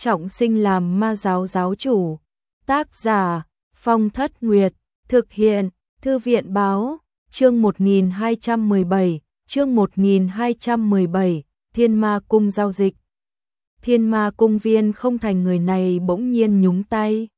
trọng sinh làm ma giáo giáo chủ. Tác giả Phong Thất Nguyệt, thực hiện Thư viện báo, chương 1217, chương 1217, Thiên Ma Cung giao dịch. Thiên Ma Cung Viên Không Thành người này bỗng nhiên nhúng tay.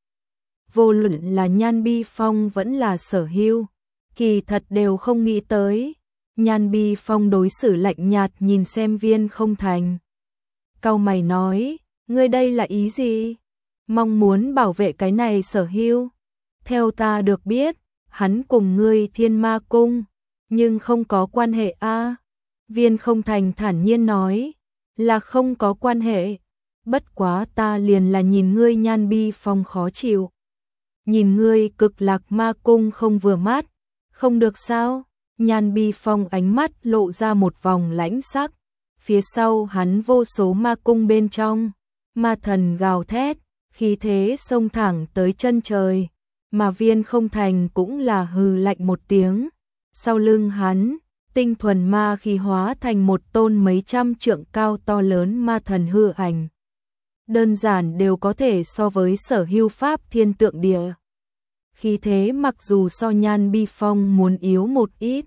Vô luận là Nhan Bi Phong vẫn là Sở Hưu, kỳ thật đều không nghĩ tới. Nhan Bi Phong đối xử lạnh nhạt nhìn xem Viên Không Thành. Cau mày nói, ngươi đây là ý gì? Mong muốn bảo vệ cái này Sở Hưu? Theo ta được biết, hắn cùng ngươi Thiên Ma Cung, nhưng không có quan hệ a. Viên Không Thành thản nhiên nói, là không có quan hệ. Bất quá ta liền là nhìn ngươi Nhan Bi Phong khó chịu. Nhìn ngươi Cực Lạc Ma Cung không vừa mắt, không được sao? Nhan Bi Phong ánh mắt lộ ra một vòng lãnh sắc. Phía sau hắn vô số ma cung bên trong, ma thần gào thét, khí thế xông thẳng tới chân trời. Mà Viên Không Thành cũng là hừ lạnh một tiếng. Sau lưng hắn, tinh thuần ma khí hóa thành một tôn mấy trăm trượng cao to lớn ma thần hư ảnh. Đơn giản đều có thể so với Sở Hưu pháp thiên tượng địa. Khí thế mặc dù so Nhan Bi Phong muốn yếu một ít,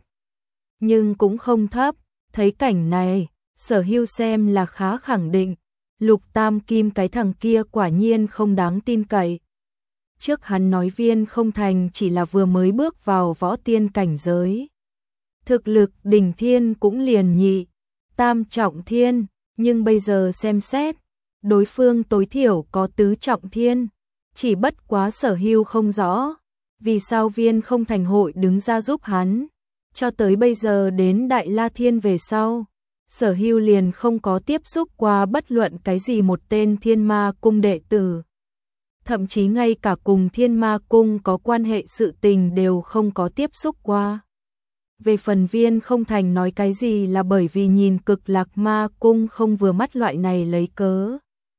nhưng cũng không thấp. Thấy cảnh này, Sở Hưu xem là khá khẳng định, Lục Tam Kim cái thằng kia quả nhiên không đáng tin cậy. Trước hắn nói Viên Không Thành chỉ là vừa mới bước vào võ tiên cảnh giới. Thực lực đỉnh thiên cũng liền nhị, tam trọng thiên, nhưng bây giờ xem xét, đối phương tối thiểu có tứ trọng thiên. Chỉ bất quá Sở Hưu không rõ, vì sao Viên Không Thành hội đứng ra giúp hắn. Cho tới bây giờ đến Đại La Thiên về sau, Sở Hưu liền không có tiếp xúc qua bất luận cái gì một tên Thiên Ma Cung đệ tử. Thậm chí ngay cả cùng Thiên Ma Cung có quan hệ sự tình đều không có tiếp xúc qua. Về phần Viên Không Thành nói cái gì là bởi vì nhìn Cực Lạc Ma Cung không vừa mắt loại này lấy cớ.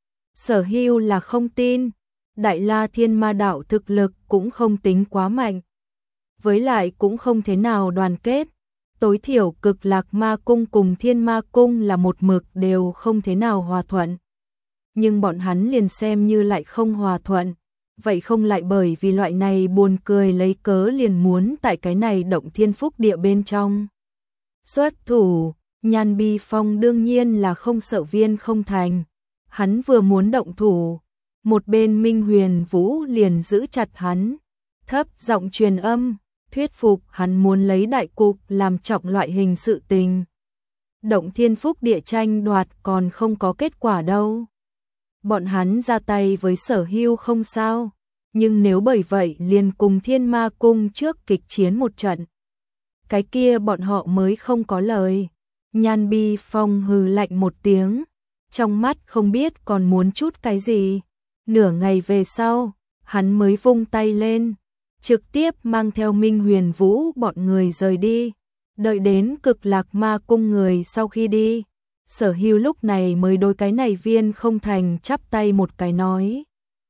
Sở Hưu là không tin, Đại La Thiên Ma đạo thực lực cũng không tính quá mạnh. Với lại cũng không thế nào đoàn kết. Tối thiểu Cực Lạc Ma Cung cùng Thiên Ma Cung là một mực đều không thế nào hòa thuận. Nhưng bọn hắn liền xem như lại không hòa thuận, vậy không lại bởi vì loại này buồn cười lấy cớ liền muốn tại cái này động thiên phúc địa bên trong xuất thủ. Nhan Bi Phong đương nhiên là không sợ Viên Không Thành. Hắn vừa muốn động thủ, một bên Minh Huyền Vũ liền giữ chặt hắn, thấp giọng truyền âm, thuyết phục hắn muốn lấy đại cục làm trọng loại hình sự tình. Động thiên phúc địa tranh đoạt còn không có kết quả đâu. Bọn hắn ra tay với Sở Hưu không sao, nhưng nếu bởi vậy liền cùng Thiên Ma Cung trước kịch chiến một trận, cái kia bọn họ mới không có lời. Nhan Bi Phong hừ lạnh một tiếng, trong mắt không biết còn muốn chút cái gì. Nửa ngày về sau, hắn mới vung tay lên, trực tiếp mang theo Minh Huyền Vũ bọn người rời đi. Đợi đến Cực Lạc Ma Cung người sau khi đi, Sở Hưu lúc này mới đối cái này Viên Không Thành chắp tay một cái nói,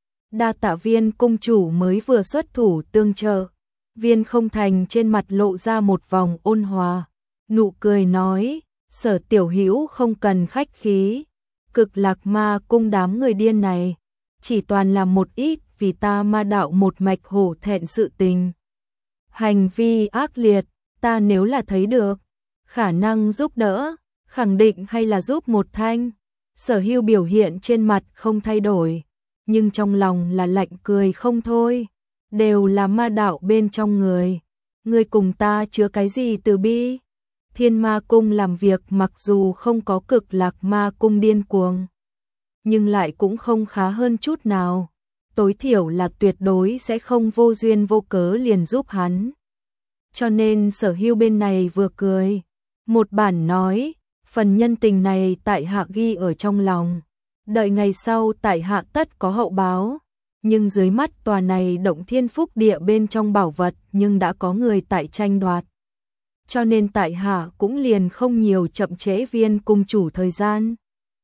đa tạ Viên cung chủ mới vừa xuất thủ tương trợ. Viên Không Thành trên mặt lộ ra một vòng ôn hòa, nụ cười nói, Sở tiểu hữu không cần khách khí. Cực Lạc Ma Cung đám người điên này chỉ toàn là một ít vì ta ma đạo một mạch hổ thẹn sự tình. Hành vi ác liệt, ta nếu là thấy được khả năng giúp đỡ, khẳng định hay là giúp một thanh. Sở Hưu biểu hiện trên mặt không thay đổi, nhưng trong lòng là lạnh cười không thôi. Đều là ma đạo bên trong người, ngươi cùng ta chứa cái gì từ bi? Thiên Ma Cung làm việc mặc dù không có Cực Lạc Ma Cung điên cuồng, nhưng lại cũng không khá hơn chút nào. Tối thiểu là tuyệt đối sẽ không vô duyên vô cớ liền giúp hắn. Cho nên Sở Hưu bên này vừa cười, một bản nói, phần nhân tình này tại hạ ghi ở trong lòng, đợi ngày sau tại hạ tất có hậu báo. Nhưng dưới mắt tòa này động thiên phúc địa bên trong bảo vật nhưng đã có người tại tranh đoạt. Cho nên tại hạ cũng liền không nhiều chậm trễ Viên cung chủ thời gian.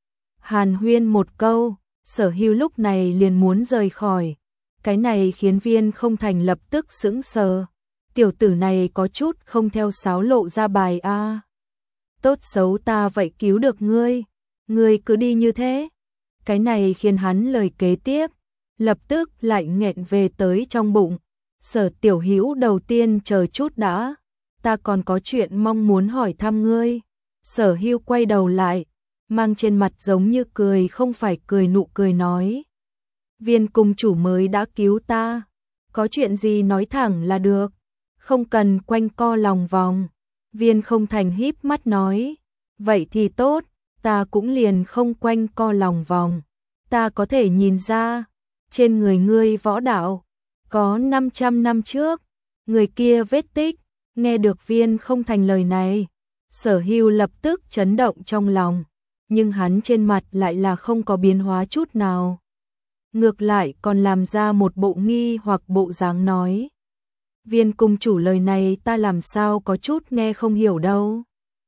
Hàn huyên một câu, Sở Hưu lúc này liền muốn rời khỏi. Cái này khiến Viên Không Thành lập tức sững sờ. Tiểu tử này có chút không theo sáo lộ ra bài a. Tốt xấu ta vậy cứu được ngươi, ngươi cứ đi như thế. Cái này khiến hắn lời kế tiếp lập tức lại nghẹn về tới trong bụng. Sở Tiểu Hữu đầu tiên chờ chút đã, ta còn có chuyện mong muốn hỏi thăm ngươi. Sở Hưu quay đầu lại, mang trên mặt giống như cười không phải cười nụ cười nói. Viên cung chủ mới đã cứu ta, có chuyện gì nói thẳng là được, không cần quanh co lòng vòng. Viên Không Thành híp mắt nói, vậy thì tốt, ta cũng liền không quanh co lòng vòng. Ta có thể nhìn ra, trên người ngươi võ đạo, có 500 năm trước, người kia vết tích. Nghe được Viên Không Thành lời này, Sở Hưu lập tức chấn động trong lòng, nhưng hắn trên mặt lại là không có biến hóa chút nào. Ngược lại còn làm ra một bộ nghi hoặc bộ dáng nói. Viên cung chủ lời này ta làm sao có chút nghe không hiểu đâu.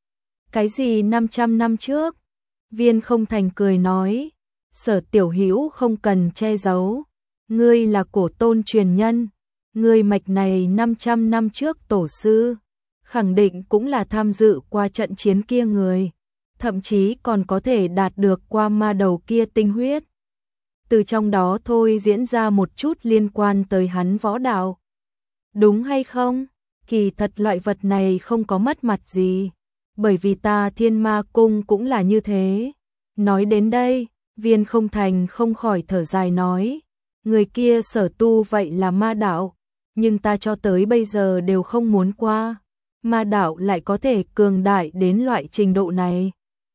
Cái gì 500 năm trước? Viên Không Thành cười nói, Sở Tiểu Hữu không cần che giấu, ngươi là cổ tôn truyền nhân, ngươi mạch này 500 năm trước tổ sư, khẳng định cũng là tham dự qua trận chiến kia người, thậm chí còn có thể đạt được qua ma đầu kia tinh huyết. Từ trong đó thôi diễn ra một chút liên quan tới hắn võ đạo. Đúng hay không? Kỳ thật loại vật này không có mất mặt gì, bởi vì ta Thiên Ma Cung cũng là như thế. Nói đến đây, Viên Không Thành không khỏi thở dài nói, người kia sở tu vậy là ma đạo, nhưng ta cho tới bây giờ đều không muốn qua. Ma đạo lại có thể cường đại đến loại trình độ này.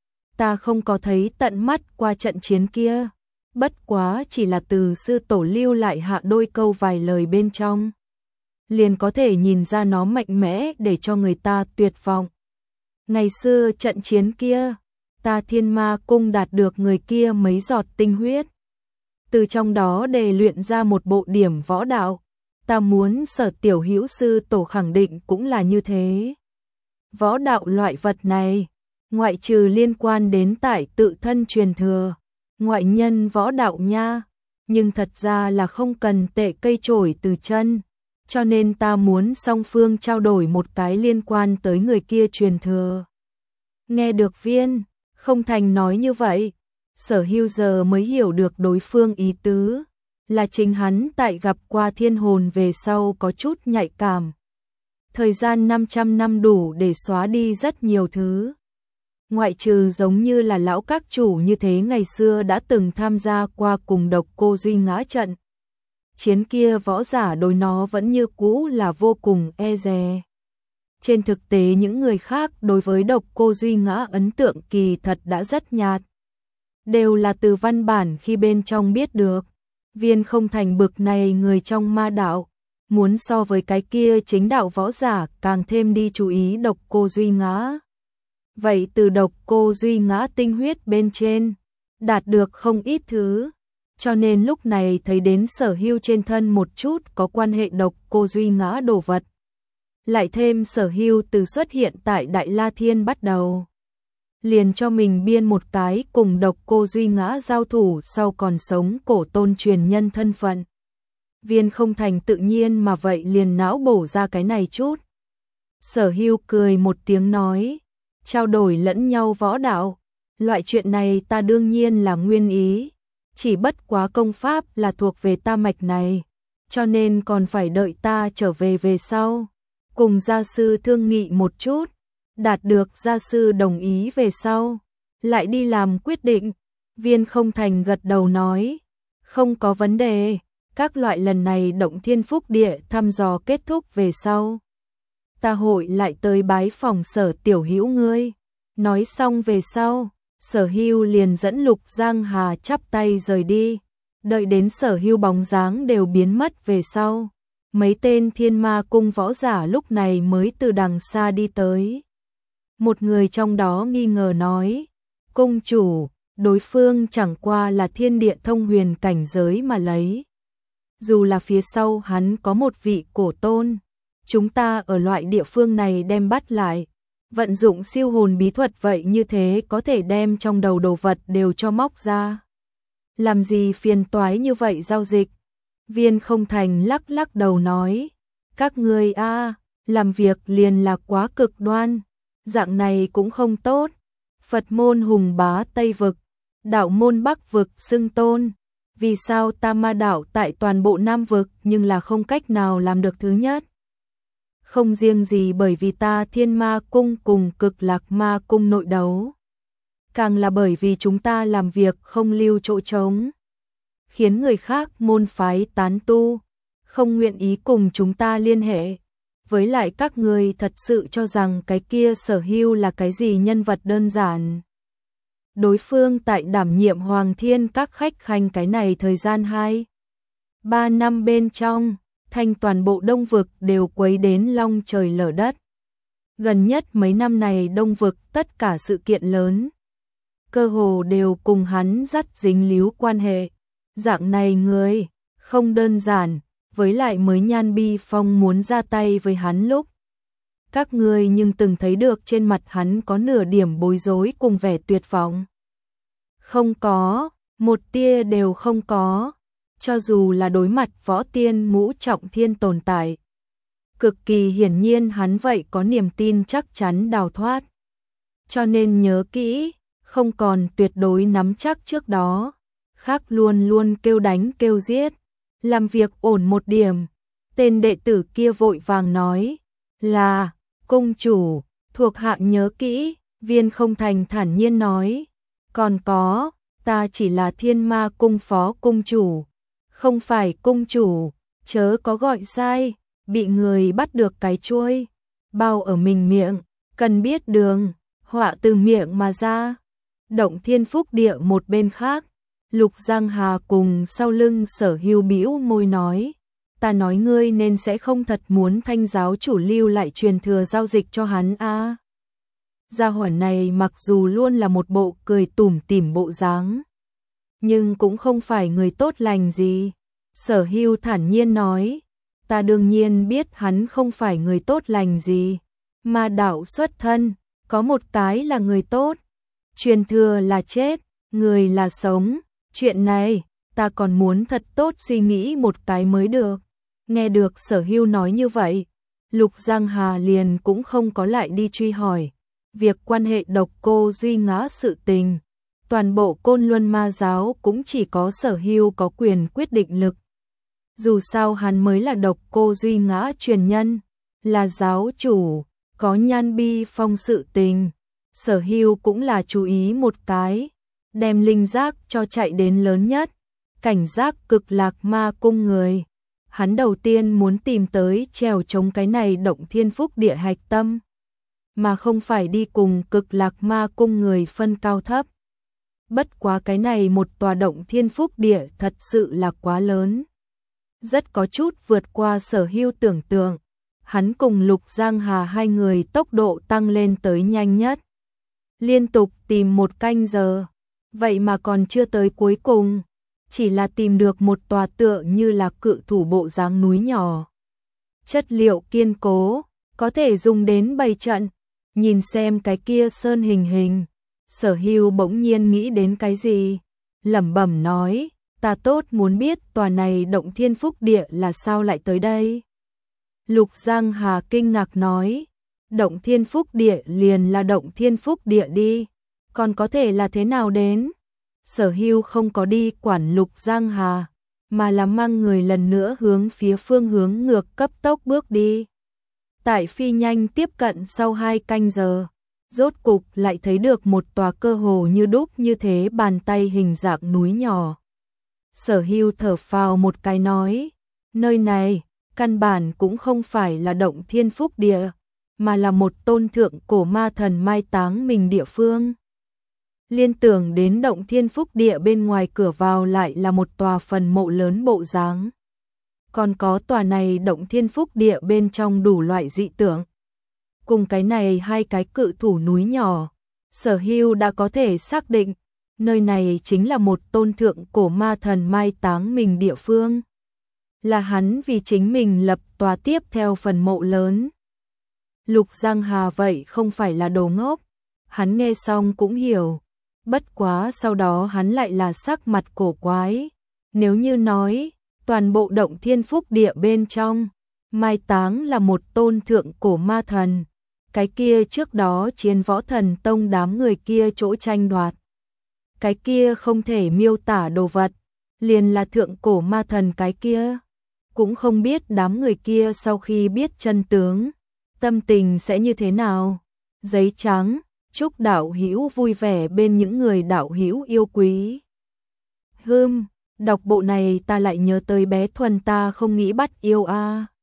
Ta không có thấy tận mắt qua trận chiến kia, bất quá chỉ là từ sư tổ lưu lại hạ đôi câu vài lời bên trong, liền có thể nhìn ra nó mạnh mẽ để cho người ta tuyệt vọng. Ngày xưa trận chiến kia, ta Thiên Ma Cung đạt được người kia mấy giọt tinh huyết, từ trong đó để luyện ra một bộ điểm võ đạo. Ta muốn Sở Tiểu Hữu sư tổ khẳng định cũng là như thế. Võ đạo loại vật này, ngoại trừ liên quan đến tại tự thân truyền thừa, ngoại nhân võ đạo nha, nhưng thật ra là không cần tệ cây chổi từ chân, cho nên ta muốn song phương trao đổi một cái liên quan tới người kia truyền thừa. Nghe được Viên Không Thành nói như vậy, Sở Hưu giờ mới hiểu được đối phương ý tứ, là chính hắn tại gặp qua thiên hồn về sau có chút nhạy cảm. Thời gian 500 năm đủ để xóa đi rất nhiều thứ. Ngoại trừ giống như là lão các chủ như thế ngày xưa đã từng tham gia qua cùng Độc Cô Duy ngã trận. Chiến kia võ giả đối nó vẫn như cũ là vô cùng e dè. Trên thực tế những người khác đối với Độc Cô Duy ngã ấn tượng kỳ thật đã rất nhạt. Đều là từ văn bản khi bên trong biết được. Viên Không Thành bực này người trong ma đạo, muốn so với cái kia chính đạo võ giả càng thêm đi chú ý Độc Cô Duy ngã. Vậy từ Độc Cô Duy ngã tinh huyết bên trên, đạt được không ít thứ, cho nên lúc này thấy đến Sở Hưu trên thân một chút có quan hệ Độc Cô Duy ngã đồ vật. Lại thêm Sở Hưu từ xuất hiện tại Đại La Thiên bắt đầu, liền cho mình biên một cái cùng Độc Cô Duy ngã giao thủ sau còn sống cổ tôn truyền nhân thân phận. Viên Không Thành tự nhiên mà vậy liền não bổ ra cái này chút. Sở Hưu cười một tiếng nói, trao đổi lẫn nhau võ đạo, loại chuyện này ta đương nhiên là nguyên ý, chỉ bất quá công pháp là thuộc về ta mạch này, cho nên còn phải đợi ta trở về sau, cùng gia sư thương nghị một chút, đạt được gia sư đồng ý về sau, lại đi làm quyết định. Viên Không Thành gật đầu nói, không có vấn đề, các loại lần này Động Thiên Phúc Địa thăm dò kết thúc về sau, ta hội lại tới bái phòng Sở Tiểu Hữu ngươi. Nói xong về sau, Sở Hưu liền dẫn Lục Giang Hà chắp tay rời đi, đợi đến Sở Hưu bóng dáng đều biến mất về sau, mấy tên Thiên Ma Cung võ giả lúc này mới từ đằng xa đi tới. Một người trong đó nghi ngờ nói, cung chủ, đối phương chẳng qua là thiên địa thông huyền cảnh giới mà lấy. Dù là phía sau hắn có một vị cổ tôn, chúng ta ở loại địa phương này đem bắt lại, vận dụng siêu hồn bí thuật vậy như thế có thể đem trong đầu đồ vật đều cho móc ra. Làm gì phiền toái như vậy giao dịch? Viên Không Thành lắc lắc đầu nói, các ngươi làm việc liền là quá cực đoan, dạng này cũng không tốt. Phật môn hùng bá Tây Vực, đạo môn Bắc vực xưng tôn. Vì sao ta ma đạo tại toàn bộ Nam vực nhưng là không cách nào làm được thứ nhất? Không riêng gì bởi vì ta Thiên Ma Cung cùng Cực Lạc Ma Cung nội đấu, càng là bởi vì chúng ta làm việc không lưu chỗ trống, khiến người khác môn phái tán tu không nguyện ý cùng chúng ta liên hệ. Với lại các người thật sự cho rằng cái kia Sở Hưu là cái gì nhân vật đơn giản. Đối phương tại đảm nhiệm Hoàng Thiên các khách khanh cái này thời gian 2-3 năm bên trong, thành toàn bộ Đông vực đều quấy đến long trời lở đất. Gần nhất mấy năm này Đông vực tất cả sự kiện lớn, cơ hồ đều cùng hắn dắt dính líu quan hệ. Dạng này người, không đơn giản, với lại mới Nhan Bi Phong muốn ra tay với hắn lúc. Các ngươi nhưng từng thấy được trên mặt hắn có nửa điểm bối rối cùng vẻ tuyệt vọng. Không có, một tia đều không có, cho dù là đối mặt võ tiên ngũ trọng thiên tồn tại. Cực kỳ hiển nhiên hắn vậy có niềm tin chắc chắn đào thoát. Cho nên nhớ kỹ, không còn tuyệt đối nắm chắc trước đó, khác luôn luôn kêu đánh kêu giết, làm việc ổn một điểm. Tên đệ tử kia vội vàng nói, là, cung chủ, thuộc hạ nhớ kỹ. Viên Không Thành thản nhiên nói, còn có, ta chỉ là Thiên Ma Cung phó cung chủ, không phải cung chủ, chớ có gọi sai, bị người bắt được cái chuôi, bao ở mình miệng, cần biết đường, họa từ miệng mà ra. Động Thiên Phúc Địa một bên khác, Lục Giang Hà cùng sau lưng Sở Hưu bĩu môi nói, ta nói ngươi nên sẽ không thật muốn Thanh giáo chủ lưu lại truyền thừa giao dịch cho hắn a. Gia hỏa này mặc dù luôn là một bộ cười tủm tỉm bộ dáng, nhưng cũng không phải người tốt lành gì. Sở Hưu thản nhiên nói, ta đương nhiên biết hắn không phải người tốt lành gì, mà đạo xuất thân, có một cái là người tốt, truyền thừa là chết, người là sống, chuyện này, ta còn muốn thật tốt suy nghĩ một cái mới được. Nghe được Sở Hưu nói như vậy, Lục Giang Hà liền cũng không có lại đi truy hỏi. Việc quan hệ Độc Cô Duy Ngã sự tình, toàn bộ Côn Luân Ma giáo cũng chỉ có Sở Hưu có quyền quyết định lực. Dù sao hắn mới là Độc Cô Duy Ngã truyền nhân, là giáo chủ, có Nhan Bi Phong sự tình. Sở Hưu cũng là chú ý một cái, đem linh giác cho chạy đến lớn nhất, cảnh giác Cực Lạc Ma Cung người. Hắn đầu tiên muốn tìm tới trèo chống cái này Động Thiên Phúc Địa hạch tâm, mà không phải đi cùng Cực Lạc Ma Cung người phân cao thấp. Bất quá cái này một tòa Động Thiên Phúc Địa thật sự là quá lớn, rất có chút vượt qua Sở Hưu tưởng tượng. Hắn cùng Lục Giang Hà hai người tốc độ tăng lên tới nhanh nhất, liên tục tìm 1 canh giờ, vậy mà còn chưa tới cuối cùng, chỉ là tìm được một tòa tựa như là cự thủ bộ dáng núi nhỏ. Chất liệu kiên cố, có thể dùng đến bày trận. Nhìn xem cái kia sơn hình, Sở Hưu bỗng nhiên nghĩ đến cái gì, lẩm bẩm nói, ta tốt muốn biết tòa này Động Thiên Phúc Địa là sao lại tới đây. Lục Giang Hà kinh ngạc nói, Động Thiên Phúc Địa liền là Động Thiên Phúc Địa đi, còn có thể là thế nào đến. Sở Hưu không có đi quản Lục Giang Hà, mà là mang người lần nữa hướng phía phương hướng ngược cấp tốc bước đi. Tại phi nhanh tiếp cận sau 2 canh giờ, rốt cục lại thấy được một tòa cơ hồ như đúc như thế bàn tay hình dạng núi nhỏ. Sở Hưu thở phào một cái nói, nơi này, căn bản cũng không phải là Động Thiên Phúc Địa, mà là một tôn thượng cổ ma thần mai táng mình địa phương. Liên tưởng đến Động Thiên Phúc Địa bên ngoài cửa vào lại là một tòa phần mộ lớn bộ dáng. Còn có tòa này Động Thiên Phúc Địa bên trong đủ loại dị tượng. Cùng cái này 2 cái cự thủ núi nhỏ, Sở Hưu đã có thể xác định, nơi này chính là một tôn thượng cổ ma thần mai táng mình địa phương. Là hắn vì chính mình lập tòa tiếp theo phần mộ lớn. Lục Giang Hà vậy không phải là đồ ngốc, hắn nghe xong cũng hiểu. Bất quá sau đó hắn lại là sắc mặt cổ quái. Nếu như nói, toàn bộ Động Thiên Phúc Địa bên trong, mai táng là một tôn thượng cổ ma thần, cái kia trước đó Chiến Võ Thần Tông đám người kia chỗ tranh đoạt, cái kia không thể miêu tả đồ vật, liền là thượng cổ ma thần cái kia. Cũng không biết đám người kia sau khi biết chân tướng, tâm tình sẽ như thế nào. Giấy trắng, chúc đạo hữu vui vẻ bên những người đạo hữu yêu quý. Đọc bộ này ta lại nhớ tới bé Thuần ta không nghĩ bắt yêu a.